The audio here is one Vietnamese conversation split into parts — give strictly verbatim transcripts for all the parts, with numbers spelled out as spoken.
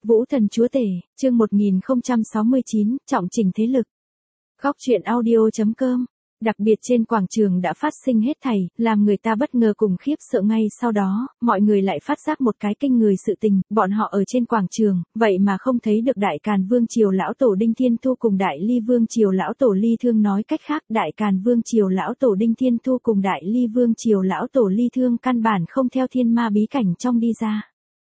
Vũ Thần Chúa Tể, chương một nghìn không trăm sáu mươi chín, trọng trình thế lực. Góc truyện audio chấm com. Đặc biệt trên quảng trường đã phát sinh hết thảy, làm người ta bất ngờ cùng khiếp sợ ngay sau đó, mọi người lại phát giác một cái kinh người sự tình, bọn họ ở trên quảng trường, vậy mà không thấy được Đại Càn Vương Triều Lão Tổ Đinh Thiên Thu cùng Đại Ly Vương Triều Lão Tổ Ly Thương, nói cách khác, Đại Càn Vương Triều Lão Tổ Đinh Thiên Thu cùng Đại Ly Vương Triều Lão Tổ Ly Thương căn bản không theo thiên ma bí cảnh trong đi ra.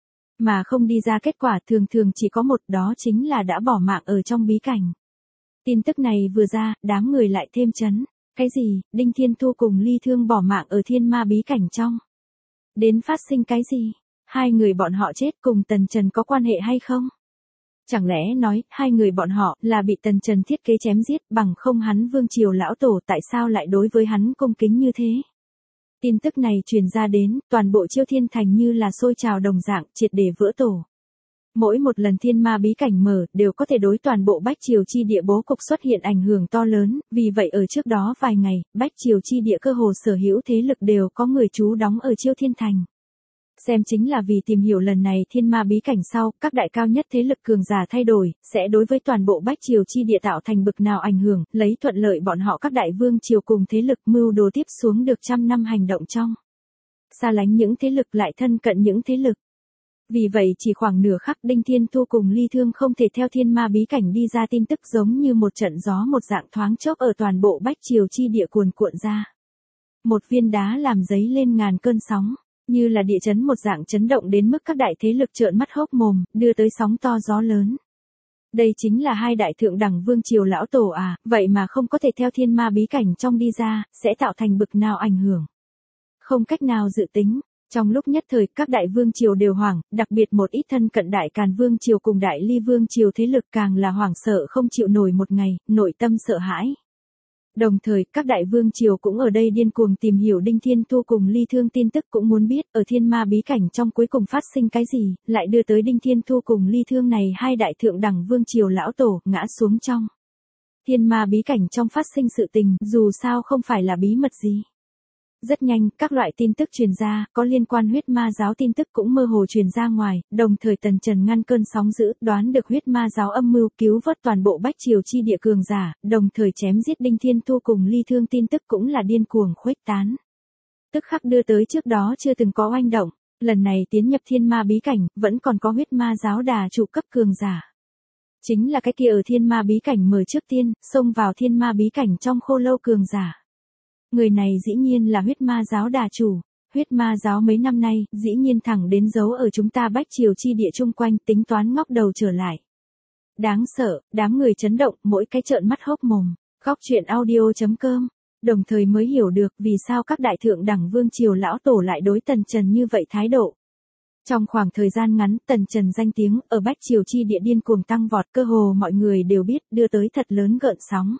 Mà không đi ra kết quả thường thường chỉ có một, đó chính là đã bỏ mạng ở trong bí cảnh. Tin tức này vừa ra, đám người lại thêm chấn. Cái gì, Đinh Thiên Thu cùng Ly Thương bỏ mạng ở thiên ma bí cảnh trong? Đến phát sinh cái gì? Hai người bọn họ chết cùng Tần Trần có quan hệ hay không? Chẳng lẽ nói, hai người bọn họ là bị Tần Trần thiết kế chém giết, bằng không hắn Vương Triều Lão Tổ tại sao lại đối với hắn cung kính như thế? Tin tức này truyền ra đến, toàn bộ Chiêu Thiên Thành như là sôi trào đồng dạng, triệt để vỡ tổ. Mỗi một lần thiên ma bí cảnh mở, đều có thể đối toàn bộ Bách Triều chi địa bố cục xuất hiện ảnh hưởng to lớn, vì vậy ở trước đó vài ngày, Bách Triều chi địa cơ hồ sở hữu thế lực đều có người trú đóng ở Chiêu Thiên Thành. Xem chính là vì tìm hiểu lần này thiên ma bí cảnh sau, các đại cao nhất thế lực cường giả thay đổi, sẽ đối với toàn bộ Bách Triều chi địa tạo thành bực nào ảnh hưởng, lấy thuận lợi bọn họ các đại vương triều cùng thế lực mưu đồ tiếp xuống được trăm năm hành động trong. Xa lánh những thế lực lại thân cận những thế lực. Vì vậy chỉ khoảng nửa khắc Đinh Thiên Thu cùng Ly Thương không thể theo thiên ma bí cảnh đi ra, tin tức giống như một trận gió một dạng thoáng chốc ở toàn bộ Bách Triều chi địa cuồn cuộn ra. Một viên đá làm dấy lên ngàn cơn sóng, như là địa chấn một dạng chấn động đến mức các đại thế lực trợn mắt hốc mồm, đưa tới sóng to gió lớn. Đây chính là hai đại thượng đẳng Vương Triều Lão Tổ à, vậy mà không có thể theo thiên ma bí cảnh trong đi ra, sẽ tạo thành bực nào ảnh hưởng. Không cách nào dự tính. Trong lúc nhất thời, các đại vương triều đều hoảng, đặc biệt một ít thân cận Đại Càn Vương Triều cùng Đại Ly Vương Triều thế lực càng là hoảng sợ không chịu nổi một ngày, nội tâm sợ hãi. Đồng thời, các đại vương triều cũng ở đây điên cuồng tìm hiểu Đinh Thiên Thu cùng Ly Thương, tin tức cũng muốn biết, ở thiên ma bí cảnh trong cuối cùng phát sinh cái gì, lại đưa tới Đinh Thiên Thu cùng Ly Thương này hai đại thượng đẳng Vương Triều Lão Tổ ngã xuống trong. Thiên ma bí cảnh trong phát sinh sự tình, dù sao không phải là bí mật gì. Rất nhanh, các loại tin tức truyền ra, có liên quan huyết ma giáo tin tức cũng mơ hồ truyền ra ngoài, đồng thời Tần Trần ngăn cơn sóng dữ, đoán được huyết ma giáo âm mưu cứu vớt toàn bộ Bách Triều chi địa cường giả, đồng thời chém giết Đinh Thiên Thu cùng Ly Thương, tin tức cũng là điên cuồng khuếch tán. Tức khắc đưa tới trước đó chưa từng có oanh động, lần này tiến nhập thiên ma bí cảnh, vẫn còn có huyết ma giáo đà chủ cấp cường giả. Chính là cái kia ở thiên ma bí cảnh mở trước tiên, xông vào thiên ma bí cảnh trong khô lâu cường giả. Người này dĩ nhiên là huyết ma giáo đà chủ. Huyết ma giáo mấy năm nay, dĩ nhiên thẳng đến giấu ở chúng ta Bách Triều chi địa chung quanh, tính toán ngóc đầu trở lại. Đáng sợ, đám người chấn động, mỗi cái trợn mắt hốc mồm. Góc truyện audio chấm com. Đồng thời mới hiểu được vì sao các đại thượng đẳng Vương Triều Lão Tổ lại đối Tần Trần như vậy thái độ. Trong khoảng thời gian ngắn, Tần Trần danh tiếng ở Bách Triều chi địa điên cuồng tăng vọt, cơ hồ mọi người đều biết, đưa tới thật lớn gợn sóng.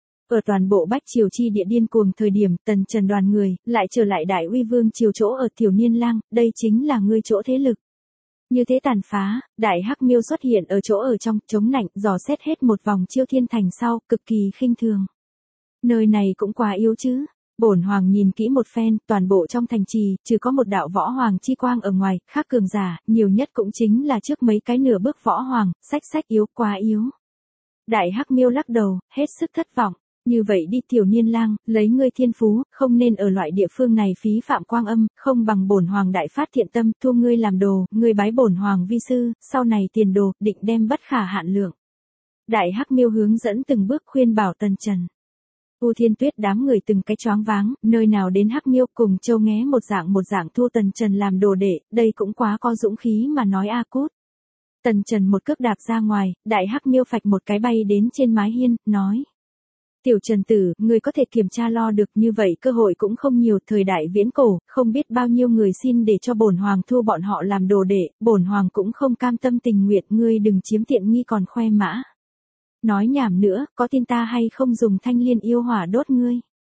Ở toàn bộ Bách Triều chi địa điên cuồng thời điểm, Tần Trần đoàn người lại trở lại Đại Uy Vương Triều chỗ ở Tiểu Niên Lang, đây chính là ngươi chỗ thế lực. Như thế tàn phá, Đại Hắc Miêu xuất hiện ở chỗ ở trong, chống nạnh, dò xét hết một vòng Chiêu Thiên Thành sau, cực kỳ khinh thường. Nơi này cũng quá yếu chứ. Bổn hoàng nhìn kỹ một phen, toàn bộ trong thành trì, trừ có một đạo võ hoàng chi quang ở ngoài, khác cường giả, nhiều nhất cũng chính là trước mấy cái nửa bước võ hoàng, sách sách yếu, quá yếu. Đại Hắc Miêu lắc đầu, hết sức thất vọng. Như vậy đi Tiểu Niên Lang, lấy ngươi thiên phú, không nên ở loại địa phương này phí phạm quang âm, không bằng bổn hoàng đại phát thiện tâm, thu ngươi làm đồ, ngươi bái bổn hoàng vi sư, sau này tiền đồ, định đem bất khả hạn lượng. Đại Hắc Miêu hướng dẫn từng bước khuyên bảo Tần Trần. U Thiên Tuyết đám người từng cái choáng váng, nơi nào đến Hắc Miêu cùng Châu Nghé một dạng một dạng thu Tần Trần làm đồ đệ, đây cũng quá có dũng khí mà nói a cút. Tần Trần một cước đạp ra ngoài, Đại Hắc Miêu phạch một cái bay đến trên mái hiên, nói. Tiểu Trần tử, người có thể kiểm tra lo được như vậy cơ hội cũng không nhiều, thời đại viễn cổ, không biết bao nhiêu người xin để cho bổn hoàng thu bọn họ làm đồ đệ, bổn hoàng cũng không cam tâm tình nguyện, ngươi đừng chiếm tiện nghi còn khoe mã. Nói nhảm nữa, có tin ta hay không dùng thanh liên yêu hỏa đốt ngươi.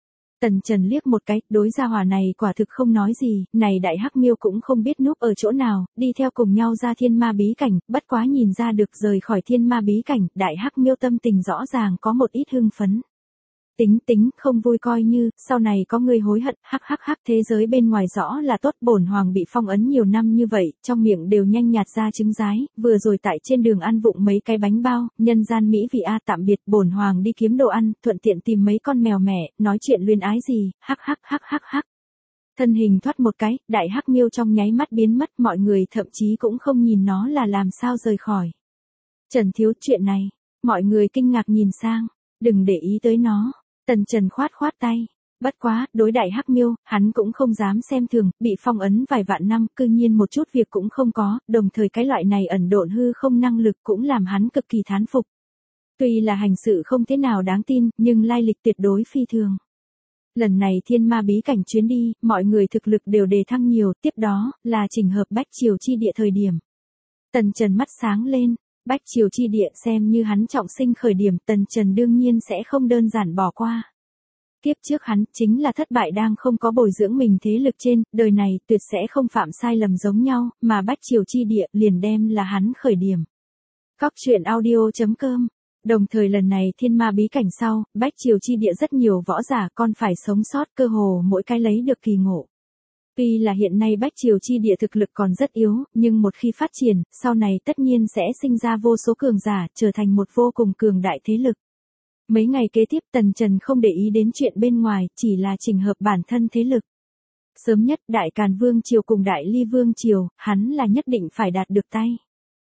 Tần Trần liếc một cái, đối gia hỏa này quả thực không nói gì, này Đại Hắc Miêu cũng không biết núp ở chỗ nào, đi theo cùng nhau ra thiên ma bí cảnh, bất quá nhìn ra được rời khỏi thiên ma bí cảnh, Đại Hắc Miêu tâm tình rõ ràng có một ít hưng phấn. tính tính, không vui coi như, sau này có người hối hận, hắc hắc hắc, thế giới bên ngoài rõ là tốt, bổn hoàng bị phong ấn nhiều năm như vậy, trong miệng đều nhanh nhạt ra trứng rái, vừa rồi tại trên đường ăn vụng mấy cái bánh bao, nhân gian mỹ vị a, tạm biệt, bổn hoàng đi kiếm đồ ăn, thuận tiện tìm mấy con mèo mẹ, nói chuyện luyến ái gì, hắc hắc hắc hắc hắc. Thân hình thoát một cái, đại hắc miêu trong nháy mắt biến mất, mọi người thậm chí cũng không nhìn nó là làm sao rời khỏi. Trần thiếu, chuyện này, mọi người kinh ngạc nhìn sang, đừng để ý tới nó, Tần Trần khoát khoát tay. Bất quá, đối đại hắc miêu, hắn cũng không dám xem thường, bị phong ấn vài vạn năm, cư nhiên một chút việc cũng không có, đồng thời cái loại này ẩn độn hư không năng lực cũng làm hắn cực kỳ thán phục. Tuy là hành sự không thế nào đáng tin, nhưng lai lịch tuyệt đối phi thường. Lần này thiên ma bí cảnh chuyến đi, mọi người thực lực đều đề thăng nhiều, tiếp đó, là trình hợp Bách Triều chi địa thời điểm. Tần Trần mắt sáng lên, Bách Triều chi địa xem như hắn trọng sinh khởi điểm, Tần Trần đương nhiên sẽ không đơn giản bỏ qua. Kiếp trước hắn, chính là thất bại đang không có bồi dưỡng mình thế lực trên, đời này, tuyệt sẽ không phạm sai lầm giống nhau, mà Bách Triều chi địa, liền đem là hắn khởi điểm. Góc truyện audio chấm com. Đồng thời lần này thiên ma bí cảnh sau, Bách Triều chi địa rất nhiều võ giả còn phải sống sót, cơ hồ mỗi cái lấy được kỳ ngộ. Tuy là hiện nay Bách Triều chi địa thực lực còn rất yếu, nhưng một khi phát triển, sau này tất nhiên sẽ sinh ra vô số cường giả, trở thành một vô cùng cường đại thế lực. Mấy ngày kế tiếp Tần Trần không để ý đến chuyện bên ngoài, chỉ là chỉnh hợp bản thân thế lực. Sớm nhất Đại Càn Vương Triều cùng Đại Ly Vương Triều, hắn là nhất định phải đạt được tay.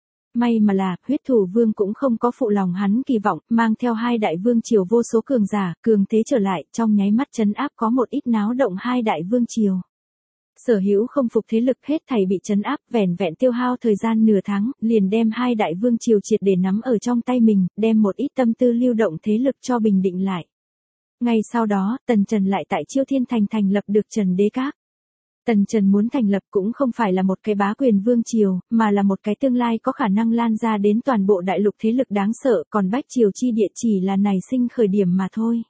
May mà là, huyết thủ vương cũng không có phụ lòng hắn kỳ vọng, mang theo hai đại vương triều vô số cường giả, cường thế trở lại, trong nháy mắt trấn áp có một ít náo động hai đại vương triều. Sở hữu không phục thế lực hết thảy bị trấn áp, vẻn vẹn tiêu hao thời gian nửa tháng, liền đem hai đại vương triều triệt để nắm ở trong tay mình, đem một ít tâm tư lưu động thế lực cho bình định lại. Ngay sau đó, Tần Trần lại tại Chiêu Thiên Thành thành lập được Trần Đế Các. Tần Trần muốn thành lập cũng không phải là một cái bá quyền vương triều, mà là một cái tương lai có khả năng lan ra đến toàn bộ đại lục thế lực đáng sợ, còn Bách Triều chi địa chỉ là nảy sinh khởi điểm mà thôi.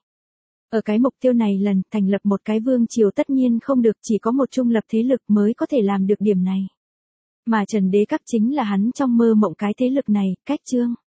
Ở cái mục tiêu này lần, thành lập một cái vương triều tất nhiên không được, chỉ có một trung lập thế lực mới có thể làm được điểm này. Mà Trần Đế Các chính là hắn trong mơ mộng cái thế lực này, cách chương.